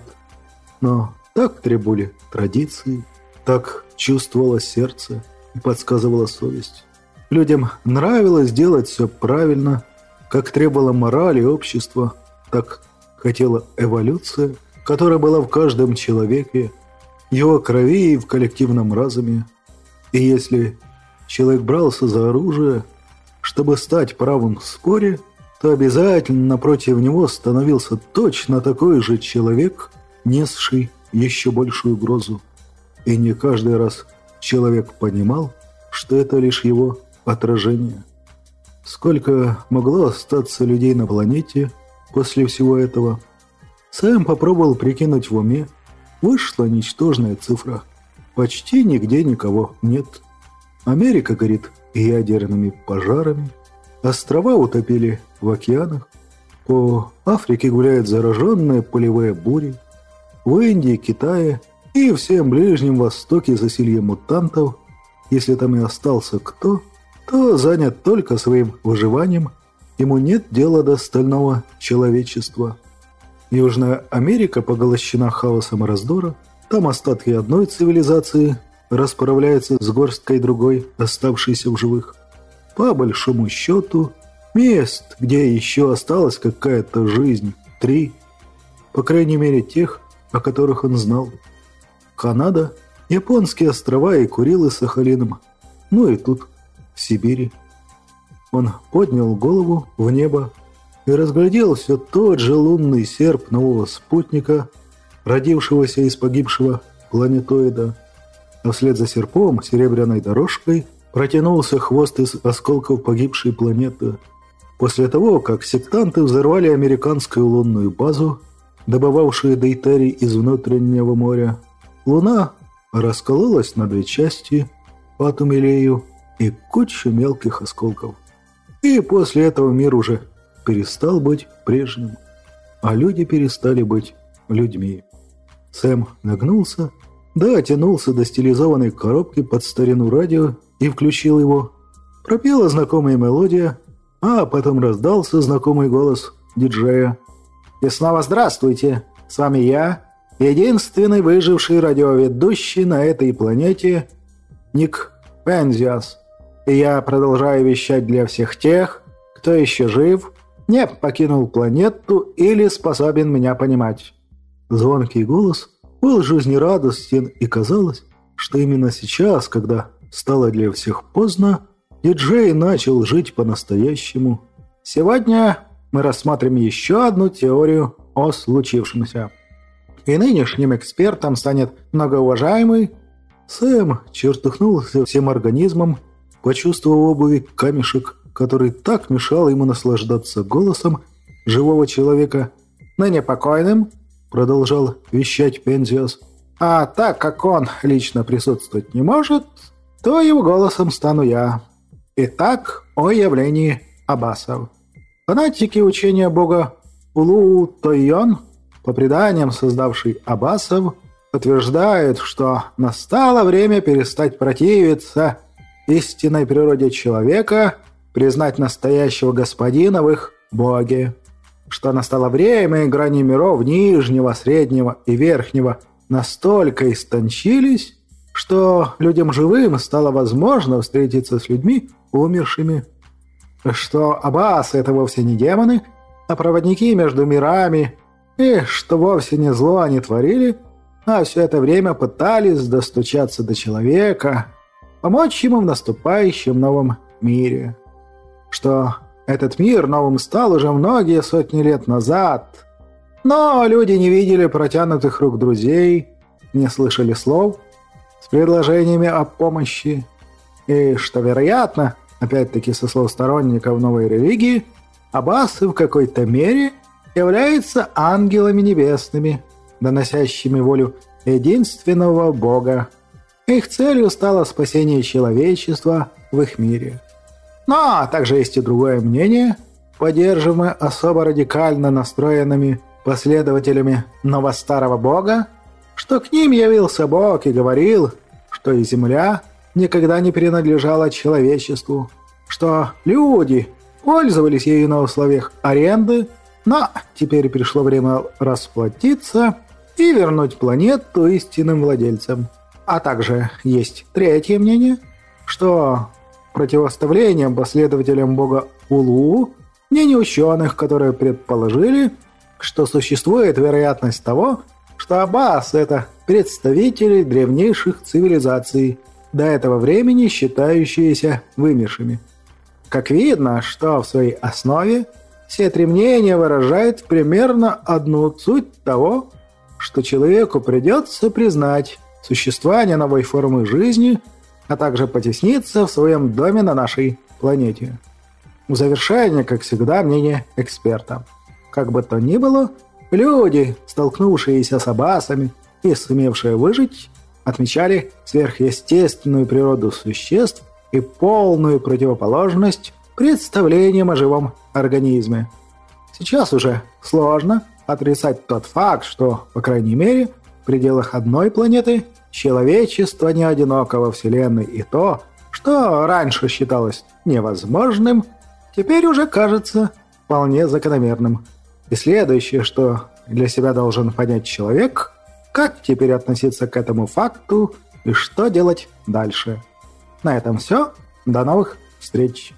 Но так требовали традиции, так чувствовало сердце и подсказывала совесть. Людям нравилось делать все правильно, как требовала мораль и общество, так хотела эволюция, которая была в каждом человеке, его крови и в коллективном разуме. И если человек брался за оружие, чтобы стать правым в споре, то обязательно напротив него становился точно такой же человек, несший еще большую угрозу. И не каждый раз человек понимал, что это лишь его отражение. Сколько могло остаться людей на планете после всего этого? Сэм попробовал прикинуть в уме. Вышла ничтожная цифра. Почти нигде никого нет. Америка горит ядерными пожарами. Острова утопили в океанах. По Африке гуляют зараженные полевые бури. В Индии, Китае и всем Ближнем Востоке засилье мутантов. Если там и остался кто, то занят только своим выживанием. Ему нет дела до остального человечества. Южная Америка поглощена хаосом и раздора. Там остатки одной цивилизации расправляются с горсткой другой, оставшейся в живых. По большому счету, мест, где еще осталась какая-то жизнь, три. По крайней мере, тех, о которых он знал. Канада, японские острова и Курилы с Сахалином. Ну и тут, в Сибири. Он поднял голову в небо и разглядел все тот же лунный серп нового спутника, родившегося из погибшего планетоида. А вслед за серпом, серебряной дорожкой, протянулся хвост из осколков погибшей планеты. После того, как сектанты взорвали американскую лунную базу, добывавшую дейтерий из внутреннего моря, Луна раскололась на две части, Патумилею и кучу мелких осколков. И после этого мир уже перестал быть прежним, а люди перестали быть людьми. Сэм нагнулся дотянулся до стилизованной коробки под старину радио и включил его. Пропела знакомая мелодия, а потом раздался знакомый голос диджея. «И снова здравствуйте! С вами я, единственный выживший радиоведущий на этой планете, Ник Пензиас. И я продолжаю вещать для всех тех, кто еще жив, не покинул планету или способен меня понимать». Звонкий голос был жизнерадостен, и казалось, что именно сейчас, когда стало для всех поздно, диджей начал жить по-настоящему. Сегодня мы рассмотрим еще одну теорию о случившемся. И нынешним экспертом станет многоуважаемый... Сэм чертыхнулся всем организмом, почувствовав в обуви камешек, который так мешал ему наслаждаться голосом живого человека. «Ныне покойным», — продолжал вещать Пензиас, «а так как он лично присутствовать не может, то его голосом стану я. Итак, о явлении аббасов. Фанатики учения бога Улу-Тойон, по преданиям создавший аббасов, утверждают, что настало время перестать противиться истинной природе человека, признать настоящего господина в их боге, что настало время, и грани миров нижнего, среднего и верхнего настолько истончились, что людям живым стало возможно встретиться с людьми умершими, что аббасы — это вовсе не демоны, а проводники между мирами, и что вовсе не зло они творили, а все это время пытались достучаться до человека, помочь ему в наступающем новом мире. Что этот мир новым стал уже многие сотни лет назад, но люди не видели протянутых рук друзей, не слышали слов с предложениями о помощи, и что, вероятно, опять-таки со слов сторонников новой религии, аббасы в какой-то мере являются ангелами небесными, доносящими волю единственного Бога. Их целью стало спасение человечества в их мире. Но также есть и другое мнение, поддерживаемое особо радикально настроенными последователями новостарого Бога, что к ним явился Бог и говорил, что и земля никогда не принадлежала человечеству, что люди пользовались ею на условиях аренды, но теперь пришло время расплатиться и вернуть планету истинным владельцам. А также есть третье мнение, что противоставлением последователям бога Улу мнение ученых, которые предположили, что существует вероятность того, что аббасы — это представители древнейших цивилизаций, до этого времени считающиеся вымершими. Как видно, что в своей основе все три мнения выражают примерно одну суть того, что человеку придется признать существование новой формы жизни, а также потесниться в своем доме на нашей планете. В завершение, как всегда, мнение эксперта. Как бы то ни было, люди, столкнувшиеся с аббасами и сумевшие выжить, отмечали сверхъестественную природу существ и полную противоположность представлениям о живом организме. Сейчас уже сложно отрицать тот факт, что, по крайней мере, в пределах одной планеты человечество не одиноко во Вселенной, и то, что раньше считалось невозможным, теперь уже кажется вполне закономерным. И следующее, что для себя должен понять человек, как теперь относиться к этому факту и что делать дальше. На этом все. До новых встреч.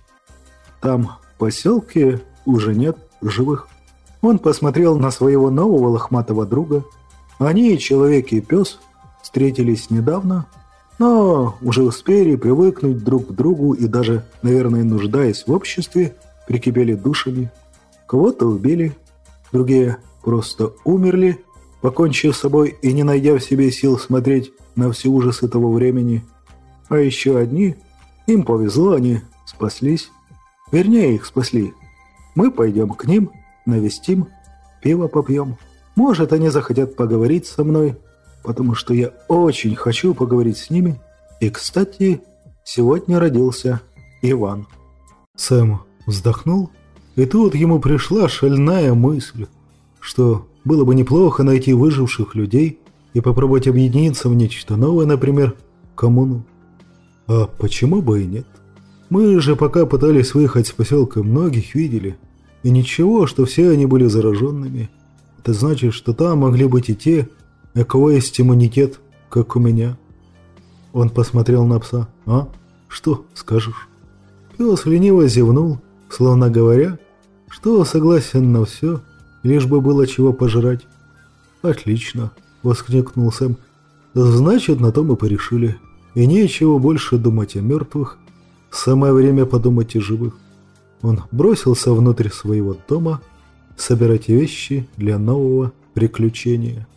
Там в поселке уже нет живых. Он посмотрел на своего нового лохматого друга. Они, человек и пес, встретились недавно, но уже успели привыкнуть друг к другу и даже, наверное, нуждаясь в обществе, прикипели душами. Кого-то убили, другие просто умерли, покончив с собой и не найдя в себе сил смотреть на все ужасы того времени. А еще одни, им повезло, они спаслись. Вернее, их спасли. Мы пойдем к ним, навестим, пиво попьем. Может, они захотят поговорить со мной, потому что я очень хочу поговорить с ними. И, кстати, сегодня родился Иван. Сэм вздохнул, и тут ему пришла шальная мысль, что было бы неплохо найти выживших людей и попробовать объединиться в нечто новое, например, коммуну. А почему бы и нет? Мы же пока пытались выехать с поселка, многих видели. И ничего, что все они были зараженными. Это значит, что там могли быть и те, у кого есть иммунитет, как у меня. Он посмотрел на пса. А? Что скажешь? Пес лениво зевнул, словно говоря, что согласен на все, лишь бы было чего пожрать. «Отлично!» — воскликнул Сэм. «Значит, на то мы порешили. И нечего больше думать о мертвых. Самое время подумать о живых». Он бросился внутрь своего дома собирать вещи для нового приключения.